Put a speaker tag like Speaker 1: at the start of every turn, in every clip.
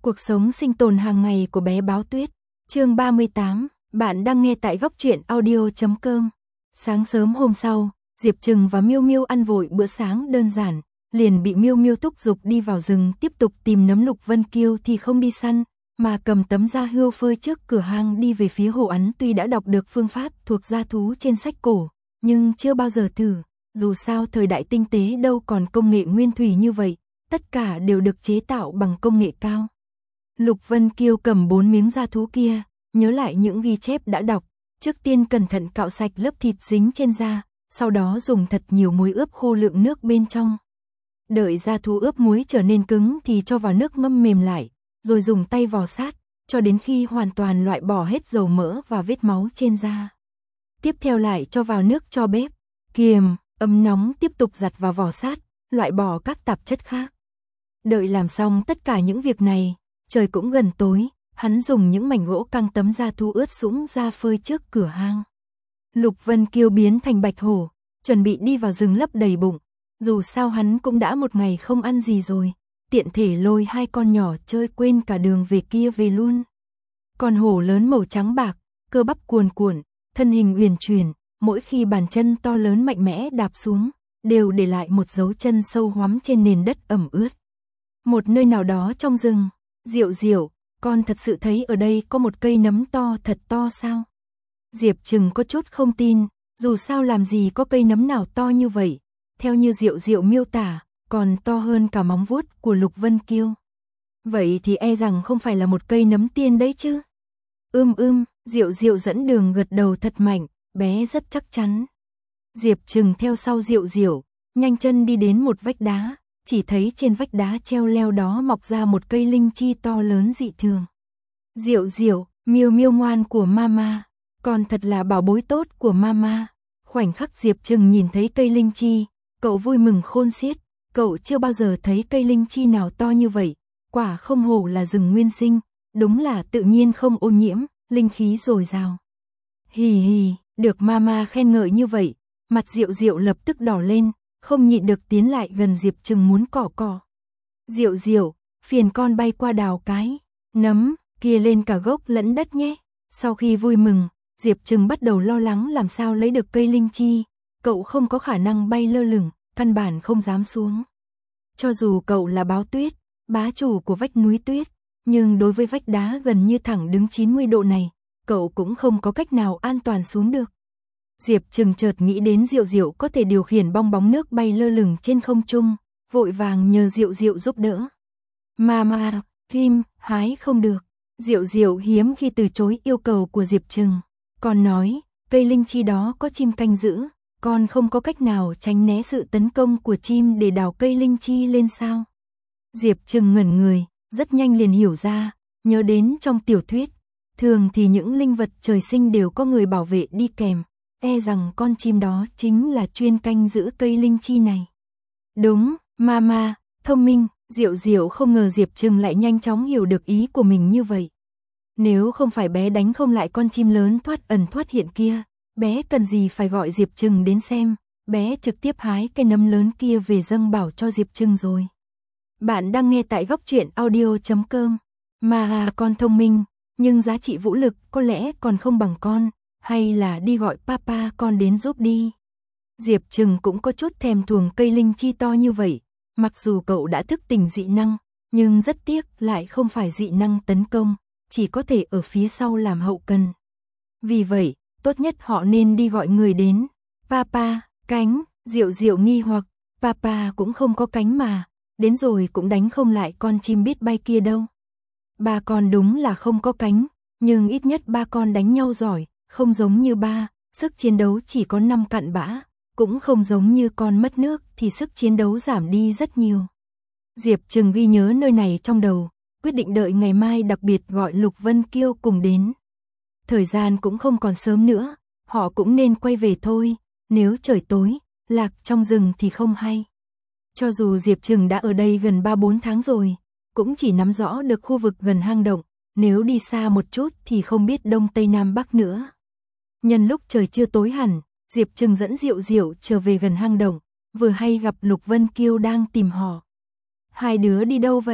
Speaker 1: Cuộc sống sinh tồn hàng ngày của bé báo tuyết. Chương 38, bạn đang nghe tại góc truyện audio.com. Sáng sớm hôm sau, Diệp Trừng và Miêu Miêu ăn vội bữa sáng đơn giản, liền bị Miêu Miêu thúc giục đi vào rừng tiếp tục tìm nấm. Lục Vân Kiêu thì không đi săn, mà cầm tấm da hươu phơi trước cửa hang đi về phía hồ ắn. Tuy đã đọc được phương pháp thuộc gia thú trên sách cổ, nhưng chưa bao giờ thử, dù sao thời đại tinh tế đâu còn công nghệ nguyên thủy như vậy, tất cả đều được chế tạo bằng công nghệ cao. Lục Vân Kiêu cầm 4 miếng da thú kia, nhớ lại những ghi chép đã đọc, trước tiên cẩn thận cạo sạch lớp thịt dính trên da, sau đó dùng thật nhiều muối ướp khô lượng nước bên trong. Đợi da thú ướp muối trở nên cứng thì cho vào nước ngâm mềm lại, rồi dùng tay vò sát, cho đến khi hoàn toàn loại bỏ hết dầu mỡ và vết máu trên da. Tiếp theo lại cho vào nước cho bếp, kiềm, ấm nóng tiếp tục giặt và vò sát, loại bỏ các tạp chất khác. Đợi làm xong tất cả những việc này, trời cũng gần tối, hắn dùng những mảnh gỗ căng tấm da thú ướt sũng ra phơi trước cửa hang. Lục Vân Kiêu biến thành bạch hổ, chuẩn bị đi vào rừng lấp đầy bụng, dù sao hắn cũng đã một ngày không ăn gì rồi, tiện thể lôi 2 con nhỏ chơi quên cả đường về kia về luôn. Con hổ lớn màu trắng bạc, cơ bắp cuồn cuộn, thân hình uyển chuyển, mỗi khi bàn chân to lớn mạnh mẽ đạp xuống, đều để lại một dấu chân sâu hoắm trên nền đất ẩm ướt. Một nơi nào đó trong rừng, Diệu Diệu, con thật sự thấy ở đây có một cây nấm to thật to sao? Diệp Trừng có chút không tin, dù sao làm gì có cây nấm nào to như vậy, theo như Diệu Diệu miêu tả, còn to hơn cả móng vuốt của Lục Vân Kiêu. Vậy thì e rằng không phải là một cây nấm tiên đấy chứ? Diệu Diệu dẫn đường gật đầu thật mạnh, bé rất chắc chắn. Diệp Trừng theo sau Diệu Diệu, nhanh chân đi đến một vách đá, chỉ thấy trên vách đá treo leo đó mọc ra một cây linh chi to lớn dị thường. Diệu Diệu, Miêu Miêu ngoan của mama, con thật là bảo bối tốt của mama. Khoảnh khắc Diệp Trừng nhìn thấy cây linh chi, cậu vui mừng khôn xiết, cậu chưa bao giờ thấy cây linh chi nào to như vậy, quả không hổ là rừng nguyên sinh, đúng là tự nhiên không ô nhiễm, linh khí dồi dào. Hì hì, được mama khen ngợi như vậy, mặt Diệu Diệu lập tức đỏ lên, không nhịn được tiến lại gần Diệp Trừng muốn cọ cọ. Diệu Diệu, phiền con bay qua đào cái nấm kia lên cả gốc lẫn đất nhé. Sau khi vui mừng, Diệp Trừng bắt đầu lo lắng làm sao lấy được cây linh chi, cậu không có khả năng bay lơ lửng, căn bản không dám xuống. Cho dù cậu là Báo Tuyết, bá chủ của vách núi tuyết, nhưng đối với vách đá gần như thẳng đứng 90 độ này, cậu cũng không có cách nào an toàn xuống được. Diệp Trừng chợt nghĩ đến Diệu Diệu có thể điều khiển bong bóng nước bay lơ lửng trên không trung, vội vàng nhờ Diệu Diệu giúp đỡ. Mama, Kim, hái không được. Diệu Diệu hiếm khi từ chối yêu cầu của Diệp Trừng. Con nói, cây linh chi đó có chim canh giữ, con không có cách nào tránh né sự tấn công của chim để đào cây linh chi lên sao? Diệp Trừng ngẩn người, rất nhanh liền hiểu ra, nhớ đến trong tiểu thuyết, thường thì những linh vật trời sinh đều có người bảo vệ đi kèm, e rằng con chim đó chính là chuyên canh giữ cây linh chi này. Đúng, mama, thông minh. Diệu Diệu không ngờ Diệp Trừng lại nhanh chóng hiểu được ý của mình như vậy. Nếu không phải bé đánh không lại con chim lớn thoát ẩn thoát hiện kia, bé cần gì phải gọi Diệp Trừng đến xem, bé trực tiếp hái cây nấm lớn kia về dâng bảo cho Diệp Trừng rồi. Bạn đang nghe tại góc truyện audio.com. Mà con thông minh, nhưng giá trị vũ lực có lẽ còn không bằng con, hay là đi gọi papa con đến giúp đi. Diệp Trừng cũng có chút thèm thuồng cây linh chi to như vậy. Mặc dù cậu đã thức tỉnh dị năng, nhưng rất tiếc lại không phải dị năng tấn công, chỉ có thể ở phía sau làm hậu cần. Vì vậy, tốt nhất họ nên đi gọi người đến. Papa, cánh, Diệu Diệu nghi hoặc, papa cũng không có cánh mà, đến rồi cũng đánh không lại con chim biết bay kia đâu. Ba con đúng là không có cánh, nhưng ít nhất ba con đánh nhau giỏi, không giống như ba, sức chiến đấu chỉ có 5 cặn bã. Cũng không giống như con mất nước thì sức chiến đấu giảm đi rất nhiều. Diệp Trừng ghi nhớ nơi này trong đầu, quyết định đợi ngày mai đặc biệt gọi Lục Vân Kiêu cùng đến. Thời gian cũng không còn sớm nữa, họ cũng nên quay về thôi, nếu trời tối, lạc trong rừng thì không hay. Cho dù Diệp Trừng đã ở đây gần 3-4 tháng rồi, cũng chỉ nắm rõ được khu vực gần hang động, nếu đi xa một chút thì không biết đông tây nam bắc nữa. Nhân lúc trời chưa tối hẳn, Diệp Trừng dẫn Diệu Diệu trở về gần hang động, vừa hay gặp Lục Vân Kiêu đang tìm họ. Hai đứa đi đâu vậy?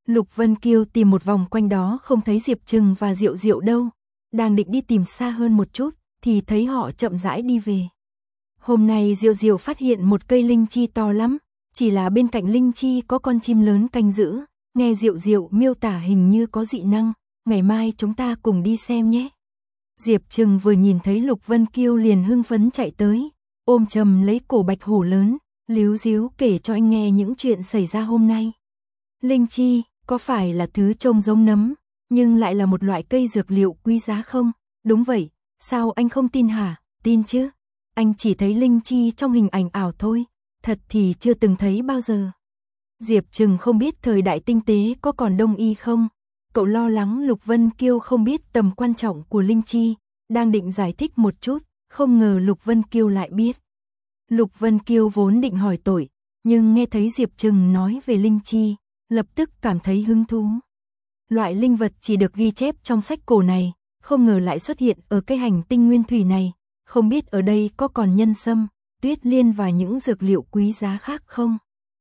Speaker 1: Lục Vân Kiêu tìm một vòng quanh đó không thấy Diệp Trừng và Diệu Diệu đâu, đang định đi tìm xa hơn một chút, thì thấy họ chậm rãi đi về. Hôm nay Diệu Diệu phát hiện một cây linh chi to lắm, chỉ là bên cạnh linh chi có con chim lớn canh giữ, nghe Diệu Diệu miêu tả hình như có dị năng, ngày mai chúng ta cùng đi xem nhé. Diệp Trừng vừa nhìn thấy Lục Vân Kiêu liền hưng phấn chạy tới, ôm chầm lấy cổ bạch hổ lớn, líu díu kể cho anh nghe những chuyện xảy ra hôm nay. Linh chi, có phải là thứ trông giống nấm, nhưng lại là một loại cây dược liệu quý giá không? Đúng vậy, sao anh không tin hả? Tin chứ, anh chỉ thấy linh chi trong hình ảnh ảo thôi, thật thì chưa từng thấy bao giờ. Diệp Trừng không biết thời đại tinh tế có còn đông y không? Cậu lo lắng Lục Vân Kiêu không biết tầm quan trọng của linh chi, đang định giải thích một chút, không ngờ Lục Vân Kiêu lại biết. Lục Vân Kiêu vốn định hỏi tội, nhưng nghe thấy Diệp Trừng nói về linh chi, lập tức cảm thấy hứng thú. Loại linh vật chỉ được ghi chép trong sách cổ này, không ngờ lại xuất hiện ở cái hành tinh nguyên thủy này, không biết ở đây có còn nhân sâm, tuyết liên và những dược liệu quý giá khác không?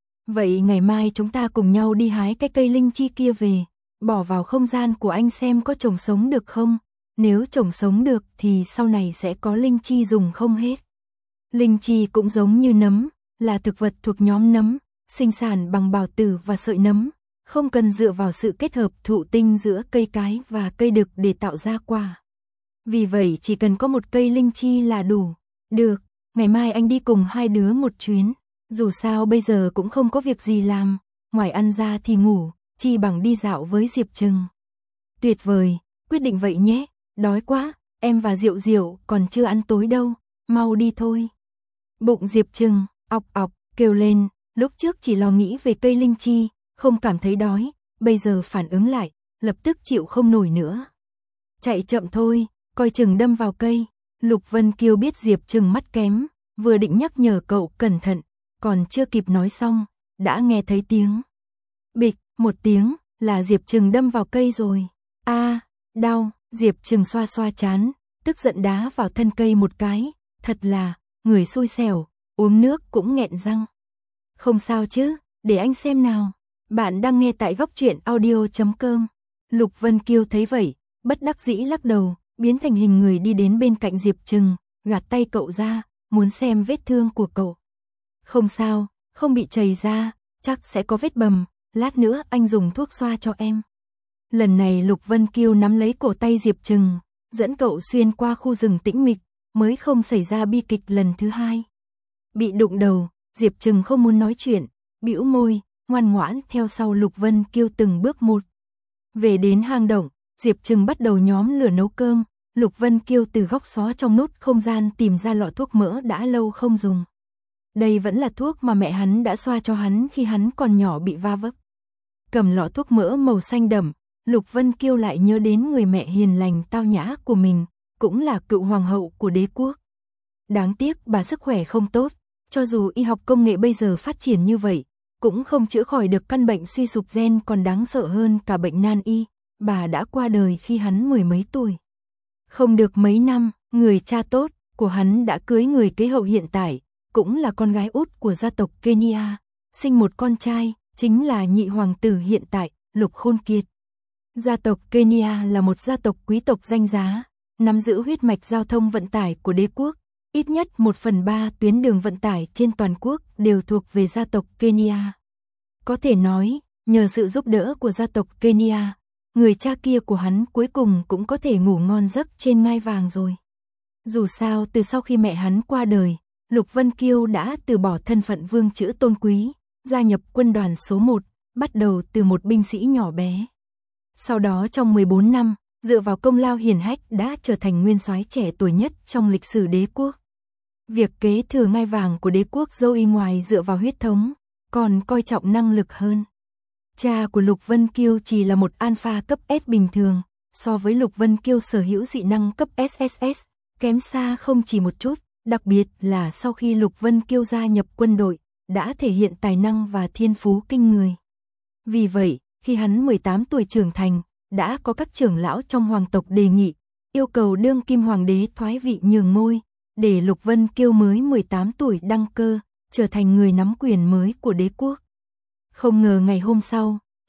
Speaker 1: Vậy ngày mai chúng ta cùng nhau đi hái cái cây linh chi kia về, bỏ vào không gian của anh xem có trồng sống được không? Nếu trồng sống được thì sau này sẽ có linh chi dùng không hết. Linh chi cũng giống như nấm, là thực vật thuộc nhóm nấm, sinh sản bằng bào tử và sợi nấm, không cần dựa vào sự kết hợp thụ tinh giữa cây cái và cây đực để tạo ra quả. Vì vậy chỉ cần có một cây linh chi là đủ. Được, ngày mai anh đi cùng hai đứa một chuyến, dù sao bây giờ cũng không có việc gì làm, ngoài ăn ra thì ngủ, chi bằng đi dạo với Diệp Trừng. Tuyệt vời, quyết định vậy nhé, đói quá, em và Diệu Diệu còn chưa ăn tối đâu, mau đi thôi. Bụng Diệp Trừng, ọc ọc, kêu lên, lúc trước chỉ lo nghĩ về cây linh chi, không cảm thấy đói, bây giờ phản ứng lại, lập tức chịu không nổi nữa. Chạy chậm thôi, coi chừng đâm vào cây. Lục Vân Kiêu biết Diệp Trừng mắt kém, vừa định nhắc nhở cậu cẩn thận, còn chưa kịp nói xong, đã nghe thấy tiếng. Bịch, một tiếng, là Diệp Trừng đâm vào cây rồi. A, đau, Diệp Trừng xoa xoa trán, tức giận đá vào thân cây một cái, thật là, người xui xẻo, uống nước cũng nghẹn răng. Không sao chứ, để anh xem nào. Bạn đang nghe tại góc truyện audio.com. Lục Vân Kiêu thấy vậy, bất đắc dĩ lắc đầu, biến thành hình người đi đến bên cạnh Diệp Trừng, gạt tay cậu ra, muốn xem vết thương của cậu. Không sao, không bị chảy ra, chắc sẽ có vết bầm, lát nữa anh dùng thuốc xoa cho em. Lần này Lục Vân Kiêu nắm lấy cổ tay Diệp Trừng, dẫn cậu xuyên qua khu rừng tĩnh mịch, mới không xảy ra bi kịch lần thứ hai. Bị đụng đầu, Diệp Trừng không muốn nói chuyện, bĩu môi, ngoan ngoãn theo sau Lục Vân Kiêu từng bước một. Về đến hang động, Diệp Trừng bắt đầu nhóm lửa nấu cơm, Lục Vân Kiêu từ góc xó trong nút không gian tìm ra lọ thuốc mỡ đã lâu không dùng. Đây vẫn là thuốc mà mẹ hắn đã xoa cho hắn khi hắn còn nhỏ bị va vấp. Cầm lọ thuốc mỡ màu xanh đậm, Lục Vân Kiêu lại nhớ đến người mẹ hiền lành tao nhã của mình, cũng là cựu hoàng hậu của đế quốc. Đáng tiếc bà sức khỏe không tốt, cho dù y học công nghệ bây giờ phát triển như vậy, cũng không chữa khỏi được căn bệnh suy sụp gen còn đáng sợ hơn cả bệnh nan y, bà đã qua đời khi hắn mười mấy tuổi. Không được mấy năm, người cha tốt của hắn đã cưới người kế hậu hiện tại, cũng là con gái út của gia tộc Kenya, sinh một con trai, chính là nhị hoàng tử hiện tại, Lục Khôn Kiệt. Gia tộc Kenya là một gia tộc quý tộc danh giá, nắm giữ huyết mạch giao thông vận tải của đế quốc, ít nhất 1/3 tuyến đường vận tải trên toàn quốc đều thuộc về gia tộc Kenya. Có thể nói, nhờ sự giúp đỡ của gia tộc Kenya, người cha kia của hắn cuối cùng cũng có thể ngủ ngon giấc trên ngai vàng rồi. Dù sao từ sau khi mẹ hắn qua đời, Lục Vân Kiêu đã từ bỏ thân phận vương chữ tôn quý, gia nhập quân đoàn số 1, bắt đầu từ một binh sĩ nhỏ bé. Sau đó trong 14 năm, dựa vào công lao hiển hách đã trở thành nguyên soái trẻ tuổi nhất trong lịch sử đế quốc. Việc kế thừa ngai vàng của đế quốc Zoe ngoài dựa vào huyết thống, còn coi trọng năng lực hơn. Cha của Lục Vân Kiêu chỉ là một alpha cấp S bình thường, so với Lục Vân Kiêu sở hữu dị năng cấp SSS, kém xa không chỉ một chút, đặc biệt là sau khi Lục Vân Kiêu gia nhập quân đội, đã thể hiện tài năng và thiên phú kinh người. Vì vậy, khi hắn 18 tuổi trưởng thành, đã có các trưởng lão trong hoàng tộc đề nghị, yêu cầu đương kim hoàng đế thoái vị nhường ngôi, để Lục Vân Kiêu mới 18 tuổi đăng cơ, trở thành người nắm quyền mới của đế quốc. Không ngờ ngày hôm sau,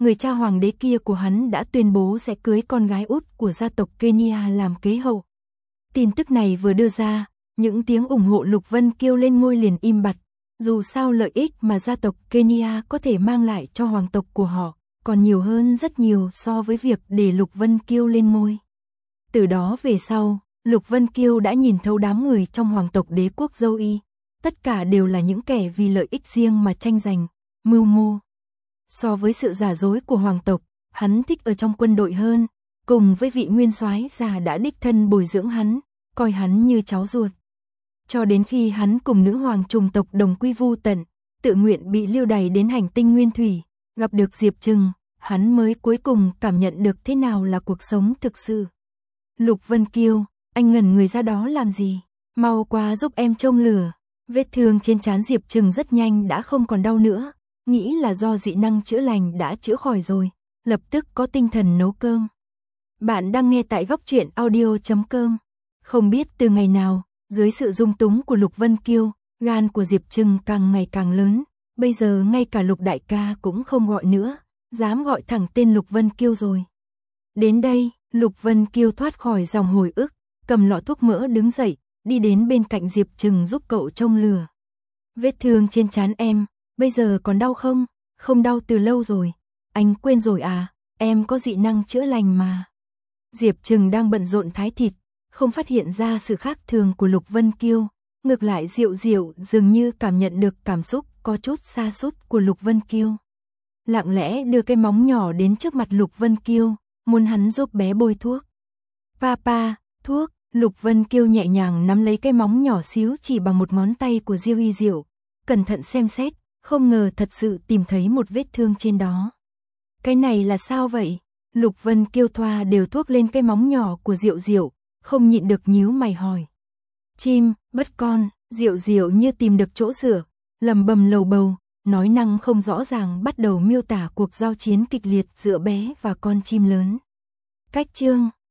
Speaker 1: người cha hoàng đế kia của hắn đã tuyên bố sẽ cưới con gái út của gia tộc Kenya làm kế hậu. Tin tức này vừa đưa ra, những tiếng ủng hộ Lục Vân Kiêu lên ngôi liền im bặt, dù sao lợi ích mà gia tộc Kenya có thể mang lại cho hoàng tộc của họ, còn nhiều hơn rất nhiều so với việc để Lục Vân Kiêu lên ngôi. Từ đó về sau, Lục Vân Kiêu đã nhìn thấu đám người trong hoàng tộc đế quốc Dâu Y, tất cả đều là những kẻ vì lợi ích riêng mà tranh giành, mưu mô. So với sự giả dối của hoàng tộc, hắn thích ở trong quân đội hơn, cùng với vị nguyên soái già đã đích thân bồi dưỡng hắn, coi hắn như cháu ruột. Cho đến khi hắn cùng nữ hoàng trùng tộc đồng quy vu tận, tự nguyện bị lưu đày đến hành tinh Nguyên Thủy, gặp được Diệp Trừng, hắn mới cuối cùng cảm nhận được thế nào là cuộc sống thực sự. Lục Vân Kiêu, anh ngẩn người ra đó làm gì? Mau qua giúp em châm lửa. Vết thương trên trán Diệp Trừng rất nhanh đã không còn đau nữa, nghĩ là do dị năng chữa lành đã chữa khỏi rồi, lập tức có tinh thần nấu cơm. Bạn đang nghe tại Góc Truyện Audio.com. Không biết từ ngày nào, dưới sự dung túng của Lục Vân Kiêu, gan của Diệp Trừng càng ngày càng lớn, bây giờ ngay cả Lục đại ca cũng không gọi nữa, dám gọi thẳng tên Lục Vân Kiêu rồi. Đến đây, Lục Vân Kiêu thoát khỏi dòng hồi ức, cầm lọ thuốc mỡ đứng dậy, đi đến bên cạnh Diệp Trừng giúp cậu châm lửa. Vết thương trên trán em, bây giờ còn đau không? Không đau từ lâu rồi. Anh quên rồi à, em có dị năng chữa lành mà. Diệp Trừng đang bận rộn thái thịt, không phát hiện ra sự khác thường của Lục Vân Kiêu. Ngược lại Diệu Diệu dường như cảm nhận được cảm xúc có chút sa sút của Lục Vân Kiêu. Lặng lẽ đưa cái móng nhỏ đến trước mặt Lục Vân Kiêu, muốn hắn giúp bé bôi thuốc. Papa, thuốc. Lục Vân Kiêu nhẹ nhàng nắm lấy cái móng nhỏ xíu chỉ bằng một ngón tay của Diêu Y Diệu, cẩn thận xem xét, không ngờ thật sự tìm thấy một vết thương trên đó. Cái này là sao vậy? Lục Vân Kiêu thoa đều thuốc lên cái móng nhỏ của Diệu Diệu, không nhịn được nhíu mày hỏi. Chim, bất con, Diệu Diệu như tìm được chỗ dựa, lầm bầm lầu bầu, nói năng không rõ ràng bắt đầu miêu tả cuộc giao chiến kịch liệt giữa bé và con chim lớn. Cách chương